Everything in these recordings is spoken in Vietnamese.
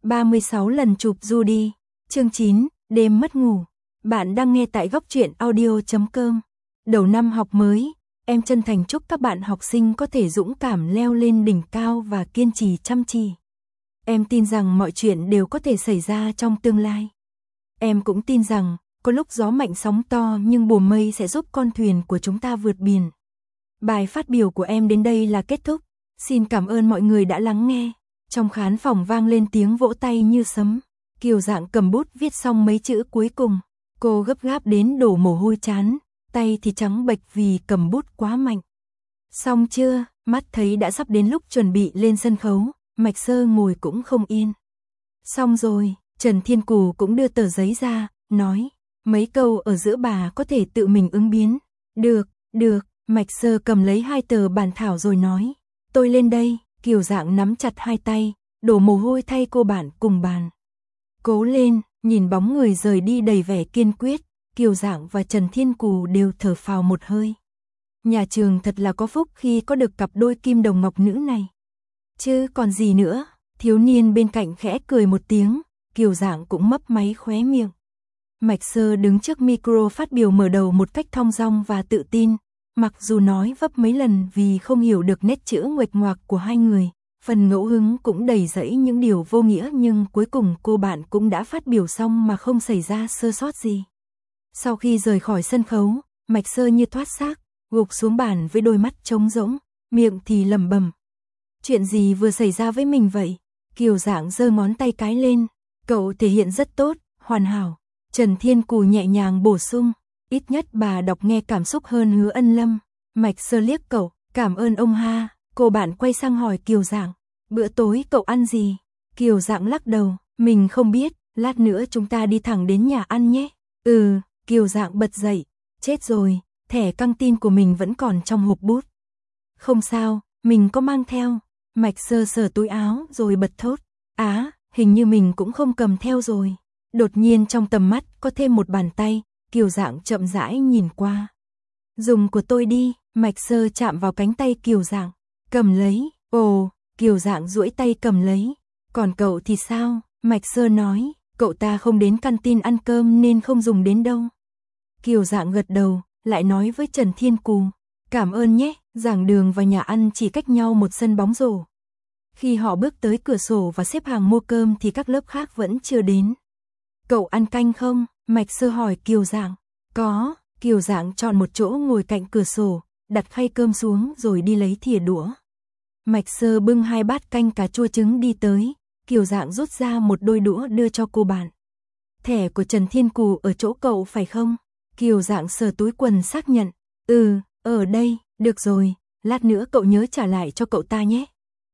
36 lần chụp Judy. Chương 9, đêm mất ngủ. Bạn đang nghe tại góc truyện audio.com. Đầu năm học mới, em chân thành chúc các bạn học sinh có thể dũng cảm leo lên đỉnh cao và kiên trì chăm chỉ. Em tin rằng mọi chuyện đều có thể xảy ra trong tương lai. Em cũng tin rằng, có lúc gió mạnh sóng to nhưng bùa mây sẽ giúp con thuyền của chúng ta vượt biển. Bài phát biểu của em đến đây là kết thúc. Xin cảm ơn mọi người đã lắng nghe. Trong khán phòng vang lên tiếng vỗ tay như sấm. Kiều Dạng cầm bút viết xong mấy chữ cuối cùng. Cô gấp gáp đến đổ mồ hôi trán, tay thì trắng bệch vì cầm bút quá mạnh. Xong chưa? Mắt thấy đã sắp đến lúc chuẩn bị lên sân khấu, Mạch Sơ ngồi cũng không yên. Xong rồi, Trần Thiên Cù cũng đưa tờ giấy ra, nói, mấy câu ở giữa bà có thể tự mình ứng biến. Được, Mạch Sơ cầm lấy 2 tờ bản thảo rồi nói, tôi lên đây. Kiều Dạng nắm chặt 2 tay, đổ mồ hôi thay cô bạn cùng bàn. Cố lên, nhìn bóng người rời đi đầy vẻ kiên quyết, Kiều Dạng và Trần Thiên Cù đều thở phào một hơi. Nhà trường thật là có phúc khi có được cặp đôi kim đồng ngọc nữ này. Chứ còn gì nữa, thiếu niên bên cạnh khẽ cười một tiếng, Kiều Dạng cũng mấp máy khóe miệng. Mạch Sơ đứng trước micro phát biểu mở đầu một cách thong dong và tự tin. Mặc dù nói vấp mấy lần vì không hiểu được nét chữ nguệch ngoạc của hai người, phần ngẫu hứng cũng đầy rẫy những điều vô nghĩa nhưng cuối cùng cô bạn cũng đã phát biểu xong mà không xảy ra sơ sót gì. Sau khi rời khỏi sân khấu, Mạch Sơ như thoát xác, gục xuống bàn với đôi mắt trống rỗng, miệng thì lẩm bẩm. Chuyện gì vừa xảy ra với mình vậy? Kiều Dạng giơ ngón tay cái lên, cậu thể hiện rất tốt, hoàn hảo. Trần Thiên Cù nhẹ nhàng bổ sung. Ít nhất bà đọc nghe cảm xúc hơn Hứa Ân Lâm. Mạch Sơ liếc cậu, cảm ơn ông ha. Cô bạn quay sang hỏi Kiều Dạng, bữa tối cậu ăn gì? Kiều Dạng lắc đầu, mình không biết, lát nữa chúng ta đi thẳng đến nhà ăn nhé. Kiều Dạng bật dậy, chết rồi, thẻ căng tin của mình vẫn còn trong hộp bút. Không sao, mình có mang theo. Mạch Sơ sờ túi áo rồi bật thốt, hình như mình cũng không cầm theo rồi. Đột nhiên trong tầm mắt có thêm một bàn tay. Kiều Dạng chậm rãi nhìn qua. Dùng của tôi đi. Mạch Sơ chạm vào cánh tay Kiều Dạng. Cầm lấy. Ồ, Kiều Dạng duỗi tay cầm lấy. Còn cậu thì sao? Mạch Sơ nói, cậu ta không đến canteen ăn cơm nên không dùng đến đâu. Kiều Dạng gật đầu, lại nói với Trần Thiên Cù. Cảm ơn nhé, giảng đường và nhà ăn chỉ cách nhau một sân bóng rổ. Khi họ bước tới cửa sổ và xếp hàng mua cơm thì các lớp khác vẫn chưa đến. Cậu ăn canh không? Mạch Sơ hỏi Kiều Dạng. Có. Kiều Dạng chọn một chỗ ngồi cạnh cửa sổ, đặt khay cơm xuống rồi đi lấy thìa đũa. Mạch Sơ bưng 2 bát canh cà chua trứng đi tới, Kiều Dạng rút ra một đôi đũa đưa cho cô bạn. Thẻ của Trần Thiên Cù ở chỗ cậu phải không? Kiều Dạng sờ túi quần xác nhận. Ở đây, được rồi, lát nữa cậu nhớ trả lại cho cậu ta nhé.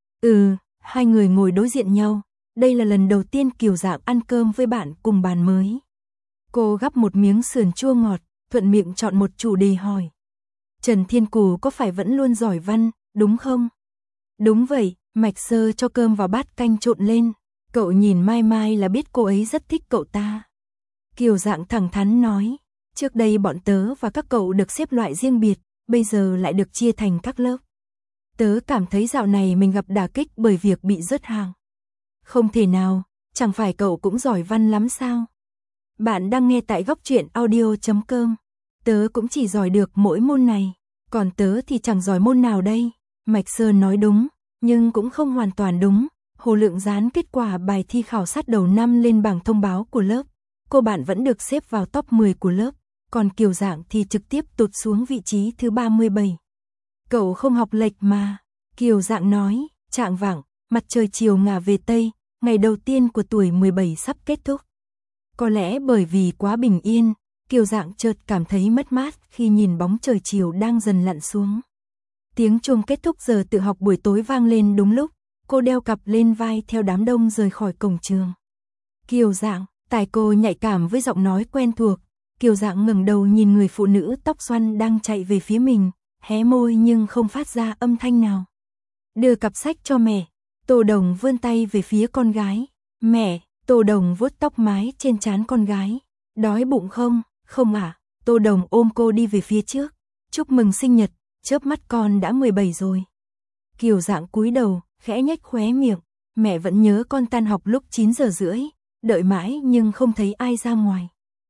Hai người ngồi đối diện nhau. Đây là lần đầu tiên Kiều Dạng ăn cơm với bạn cùng bàn mới. Cô gắp một miếng sườn chua ngọt, thuận miệng chọn một chủ đề hỏi. Trần Thiên Cù có phải vẫn luôn giỏi văn, đúng không? Đúng vậy, Mạch Sơ cho cơm vào bát canh trộn lên. Cậu nhìn Mai Mai là biết cô ấy rất thích cậu ta. Kiều Dạng thẳng thắn nói, trước đây bọn tớ và các cậu được xếp loại riêng biệt, bây giờ lại được chia thành các lớp. Tớ cảm thấy dạo này mình gặp đả kích bởi việc bị rớt hàng. Không thể nào, chẳng phải cậu cũng giỏi văn lắm sao? Bạn đang nghe tại góc truyện audio.com. Tớ cũng chỉ giỏi được mỗi môn này, còn tớ thì chẳng giỏi môn nào đây. Mạch Sơ nói đúng, nhưng cũng không hoàn toàn đúng. Hồ Lượng dán kết quả bài thi khảo sát đầu năm lên bảng thông báo của lớp. Cô bạn vẫn được xếp vào top 10 của lớp, còn Kiều Dạng thì trực tiếp tụt xuống vị trí thứ 37. Cậu không học lệch mà. Kiều Dạng nói, chạng vạng, mặt trời chiều ngả về Tây, ngày đầu tiên của tuổi 17 sắp kết thúc. Có lẽ bởi vì quá bình yên, Kiều Dạng chợt cảm thấy mất mát khi nhìn bóng trời chiều đang dần lặn xuống. Tiếng chuông kết thúc giờ tự học buổi tối vang lên đúng lúc, cô đeo cặp lên vai theo đám đông rời khỏi cổng trường. Kiều Dạng, tai cô nhạy cảm với giọng nói quen thuộc. Kiều Dạng ngẩng đầu nhìn người phụ nữ tóc xoăn đang chạy về phía mình, hé môi nhưng không phát ra âm thanh nào. Đưa cặp sách cho mẹ. Tô Đồng vươn tay về phía con gái. Mẹ. Tô Đồng vuốt tóc mái trên trán con gái. Đói bụng không? Không ạ. Tô Đồng ôm cô đi về phía trước. Chúc mừng sinh nhật, chớp mắt con đã 17 rồi. Kiều Dạng cúi đầu, khẽ nhếch khóe miệng. Mẹ vẫn nhớ con tan học lúc 9 giờ rưỡi, đợi mãi nhưng không thấy ai ra ngoài.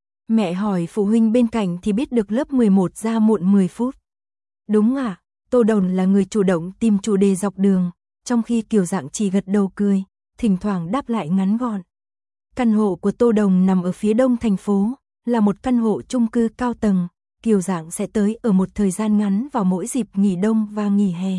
Mẹ hỏi phụ huynh bên cạnh thì biết được lớp 11 ra muộn 10 phút. Đúng à, Tô Đồng là người chủ động tìm chủ đề dọc đường, trong khi Kiều Dạng chỉ gật đầu cười, thỉnh thoảng đáp lại ngắn gọn. Căn hộ của Tô Đồng nằm ở phía đông thành phố, là một căn hộ chung cư cao tầng, Kiều Dạng sẽ tới ở một thời gian ngắn vào mỗi dịp nghỉ đông và nghỉ hè.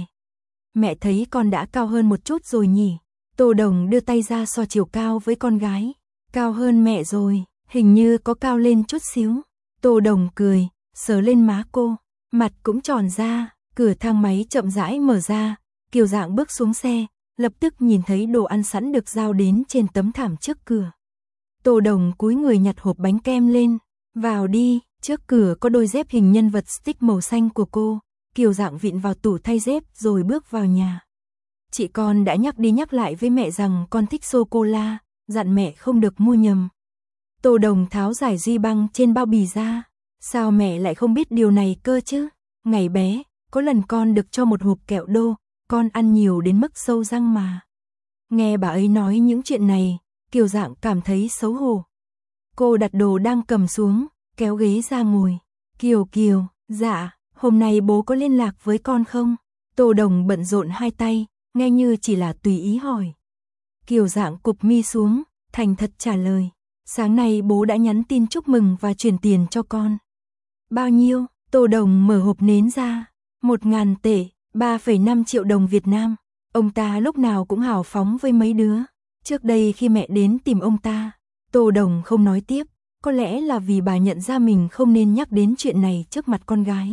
Mẹ thấy con đã cao hơn một chút rồi nhỉ? Tô Đồng đưa tay ra so chiều cao với con gái. Cao hơn mẹ rồi, hình như có cao lên chút xíu. Tô Đồng cười, sờ lên má cô, mặt cũng tròn ra, cửa thang máy chậm rãi mở ra, Kiều Dạng bước xuống xe, lập tức nhìn thấy đồ ăn sẵn được giao đến trên tấm thảm trước cửa. Tô Đồng cúi người nhặt hộp bánh kem lên, vào đi, trước cửa có đôi dép hình nhân vật stick màu xanh của cô, Kiều Dạng vịn vào tủ thay dép rồi bước vào nhà. Chị con đã nhắc đi nhắc lại với mẹ rằng con thích sô-cô-la, dặn mẹ không được mua nhầm. Tô Đồng tháo giải duy băng trên bao bì ra, sao mẹ lại không biết điều này cơ chứ? Ngày bé, có lần con được cho một hộp kẹo đô, con ăn nhiều đến mức sâu răng mà. Nghe bà ấy nói những chuyện này, Kiều Dạng cảm thấy xấu hổ. Cô đặt đồ đang cầm xuống, kéo ghế ra ngồi. Kiều, dạ, hôm nay bố có liên lạc với con không? Tô Đồng bận rộn hai tay, nghe như chỉ là tùy ý hỏi. Kiều Dạng cụp mi xuống, thành thật trả lời. Sáng nay bố đã nhắn tin chúc mừng và chuyển tiền cho con. Bao nhiêu? Tô Đồng mở hộp nến ra. 1.000 tệ, 3,5 triệu đồng Việt Nam. Ông ta lúc nào cũng hào phóng với mấy đứa. Trước đây khi mẹ đến tìm ông ta, Tô Đồng không nói tiếp. Có lẽ là vì bà nhận ra mình không nên nhắc đến chuyện này trước mặt con gái.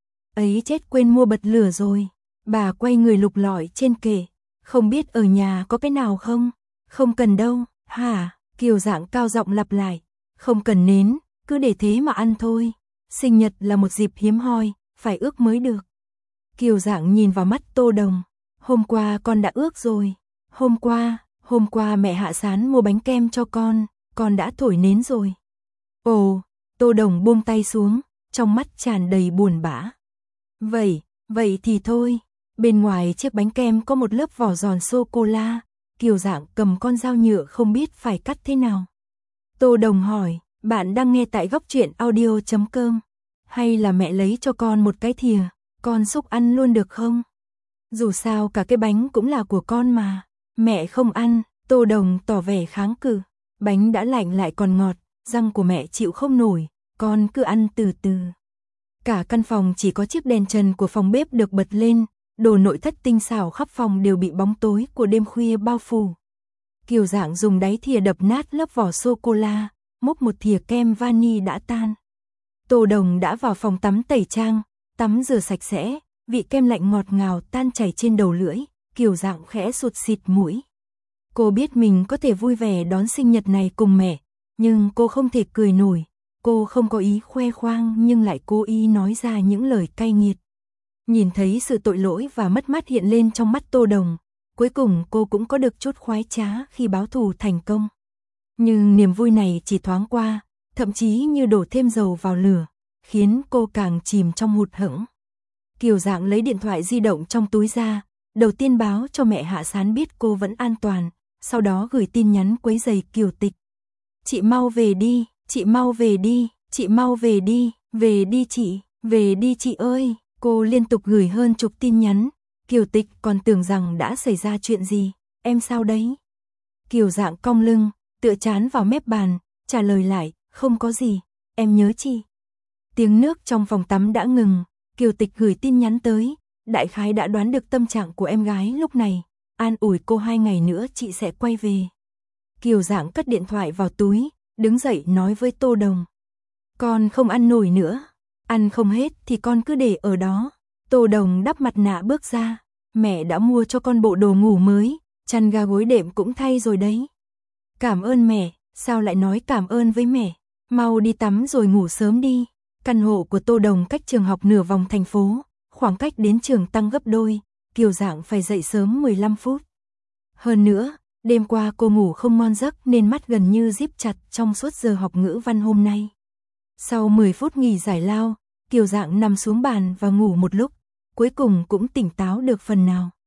Ấy chết, quên mua bật lửa rồi. Bà quay người lục lọi trên kệ. Không biết ở nhà có cái nào không? Không cần đâu. Hả? Kiều Dạng cao giọng lặp lại. Không cần nến, cứ để thế mà ăn thôi. Sinh nhật là một dịp hiếm hoi, phải ước mới được. Kiều Dạng nhìn vào mắt Tô Đồng. Hôm qua con đã ước rồi. Hôm qua mẹ Hạ Sán mua bánh kem cho con đã thổi nến rồi. Ồ, Tô Đồng buông tay xuống, trong mắt tràn đầy buồn bã. Vậy thì thôi. Bên ngoài chiếc bánh kem có một lớp vỏ giòn sô-cô-la. Kiều Dạng cầm con dao nhựa không biết phải cắt thế nào. Tô Đồng hỏi, bạn đang nghe tại Góc Truyện Audio.com. Hay là mẹ lấy cho con một cái thìa, con xúc ăn luôn được không? Dù sao cả cái bánh cũng là của con mà. Mẹ không ăn, Tô Đồng tỏ vẻ kháng cự. Bánh đã lạnh lại còn ngọt, răng của mẹ chịu không nổi, con cứ ăn từ từ. Cả căn phòng chỉ có chiếc đèn trần của phòng bếp được bật lên, đồ nội thất tinh xảo khắp phòng đều bị bóng tối của đêm khuya bao phủ. Kiều Dạng dùng đáy thìa đập nát lớp vỏ sô-cô-la, múc một thìa kem vani đã tan. Tô Đồng đã vào phòng tắm tẩy trang, tắm rửa sạch sẽ, vị kem lạnh ngọt ngào tan chảy trên đầu lưỡi, Kiều Dạng khẽ sụt xịt mũi. Cô biết mình có thể vui vẻ đón sinh nhật này cùng mẹ, nhưng cô không thể cười nổi. Cô không có ý khoe khoang nhưng lại cố ý nói ra những lời cay nghiệt. Nhìn thấy sự tội lỗi và mất mát hiện lên trong mắt Tô Đồng, cuối cùng cô cũng có được chút khoái trá khi báo thù thành công. Nhưng niềm vui này chỉ thoáng qua, thậm chí như đổ thêm dầu vào lửa, khiến cô càng chìm trong hụt hẫng. Kiều Dạng lấy điện thoại di động trong túi ra, đầu tiên báo cho mẹ Hạ Sán biết cô vẫn an toàn, sau đó gửi tin nhắn quấy rầy Kiều Tịch. Chị mau về đi, chị mau về đi, chị mau về đi, về đi chị ơi. Cô liên tục gửi hơn chục tin nhắn, Kiều Tịch còn tưởng rằng đã xảy ra chuyện gì, em sao đấy? Kiều Dạng cong lưng, tựa chán vào mép bàn, trả lời lại, không có gì, em nhớ chị. Tiếng nước trong phòng tắm đã ngừng, Kiều Tịch gửi tin nhắn tới, đại khái đã đoán được tâm trạng của em gái lúc này, an ủi cô 2 ngày nữa chị sẽ quay về. Kiều Dạng cất điện thoại vào túi, đứng dậy nói với Tô Đồng. Con không ăn nổi nữa, ăn không hết thì con cứ để ở đó. Tô Đồng đắp mặt nạ bước ra, mẹ đã mua cho con bộ đồ ngủ mới, chăn ga gối đệm cũng thay rồi đấy. Cảm ơn mẹ, sao lại nói cảm ơn với mẹ, mau đi tắm rồi ngủ sớm đi. Căn hộ của Tô Đồng cách trường học nửa vòng thành phố, khoảng cách đến trường tăng gấp đôi, Kiều Dạng phải dậy sớm 15 phút. Hơn nữa, đêm qua cô ngủ không ngon giấc nên mắt gần như díp chặt trong suốt giờ học ngữ văn hôm nay. Sau 10 phút nghỉ giải lao, Kiều Dạng nằm xuống bàn và ngủ một lúc, cuối cùng cũng tỉnh táo được phần nào.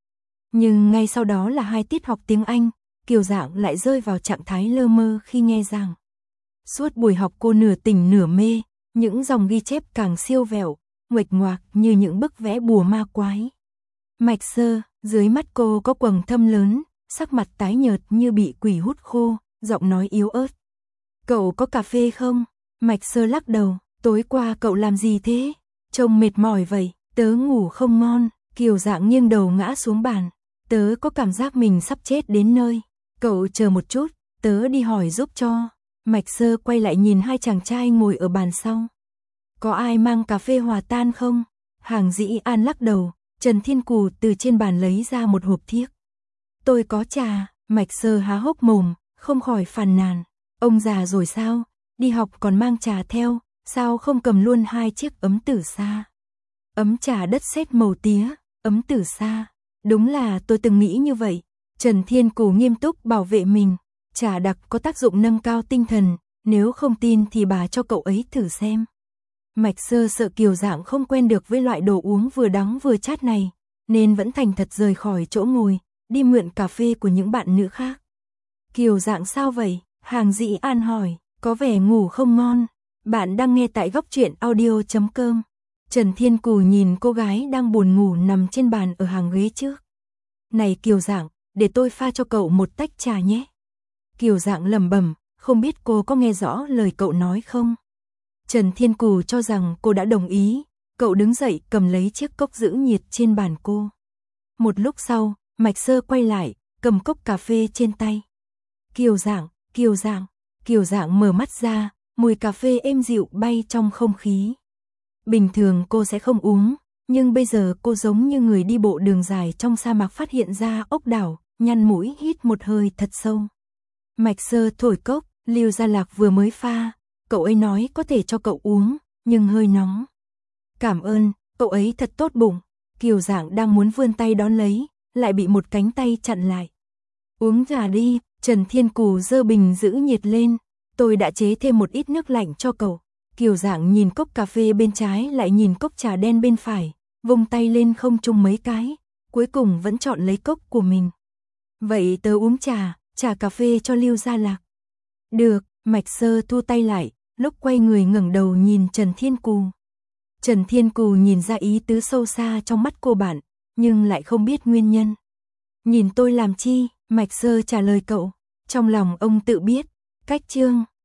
Nhưng ngay sau đó là 2 tiết học tiếng Anh, Kiều Dạng lại rơi vào trạng thái lơ mơ khi nghe giảng. Suốt buổi học cô nửa tỉnh nửa mê, những dòng ghi chép càng siêu vẹo, nguệch ngoạc như những bức vẽ bùa ma quái. Mạch Sơ, dưới mắt cô có quầng thâm lớn, sắc mặt tái nhợt như bị quỷ hút khô, giọng nói yếu ớt. Cậu có cà phê không? Mạch Sơ lắc đầu, tối qua cậu làm gì thế? Trông mệt mỏi vậy, tớ ngủ không ngon. Kiều Dạng nghiêng đầu ngã xuống bàn, tớ có cảm giác mình sắp chết đến nơi. Cậu chờ một chút, tớ đi hỏi giúp cho. Mạch Sơ quay lại nhìn 2 chàng trai ngồi ở bàn sau. Có ai mang cà phê hòa tan không? Hàng Dĩ An lắc đầu, Trần Thiên Cù từ trên bàn lấy ra một hộp thiếc. Tôi có trà. Mạch Sơ há hốc mồm, không khỏi phàn nàn. Ông già rồi sao? Đi học còn mang trà theo, sao không cầm luôn 2 chiếc ấm tử sa? Ấm trà đất sét màu tía, ấm tử sa. Đúng là tôi từng nghĩ như vậy. Trần Thiên Cù nghiêm túc bảo vệ mình. Trà đặc có tác dụng nâng cao tinh thần, nếu không tin thì bà cho cậu ấy thử xem. Mạch Sơ sợ Kiều Dạng không quen được với loại đồ uống vừa đắng vừa chát này, nên vẫn thành thật rời khỏi chỗ ngồi, đi mượn cà phê của những bạn nữ khác. Kiều Dạng sao vậy? Hàng Dĩ An hỏi, có vẻ ngủ không ngon. Bạn đang nghe tại góc truyện audio.com. Trần Thiên Cù nhìn cô gái đang buồn ngủ nằm trên bàn ở hàng ghế trước. Này Kiều Dạng, để tôi pha cho cậu một tách trà nhé. Kiều Dạng lẩm bẩm, không biết cô có nghe rõ lời cậu nói không? Trần Thiên Cù cho rằng cô đã đồng ý, cậu đứng dậy cầm lấy chiếc cốc giữ nhiệt trên bàn cô. Một lúc sau, Mạch Sơ quay lại, cầm cốc cà phê trên tay. Kiều Dạng, Kiều Dạng. Kiều Dạng mở mắt ra, mùi cà phê êm dịu bay trong không khí. Bình thường cô sẽ không uống, nhưng bây giờ cô giống như người đi bộ đường dài trong sa mạc phát hiện ra ốc đảo, nhăn mũi hít một hơi thật sâu. Mạch Sơ thổi cốc, Lưu Gia Lạc vừa mới pha, cậu ấy nói có thể cho cậu uống, nhưng hơi nóng. Cảm ơn, cậu ấy thật tốt bụng. Kiều Dạng đang muốn vươn tay đón lấy, lại bị một cánh tay chặn lại. Uống trà đi. Trần Thiên Cù giơ bình giữ nhiệt lên, tôi đã chế thêm một ít nước lạnh cho cậu. Kiều Dạng nhìn cốc cà phê bên trái lại nhìn cốc trà đen bên phải, vung tay lên không trung mấy cái, cuối cùng vẫn chọn lấy cốc của mình. Vậy tớ uống trà cà phê cho Lưu Gia Lạc. Được, Mạch Sơ thu tay lại, lúc quay người ngẩng đầu nhìn Trần Thiên Cù. Trần Thiên Cù nhìn ra ý tứ sâu xa trong mắt cô bạn, nhưng lại không biết nguyên nhân. Nhìn tôi làm chi? Mạch Sơ trả lời cậu. Trong lòng ông tự biết. Cách chương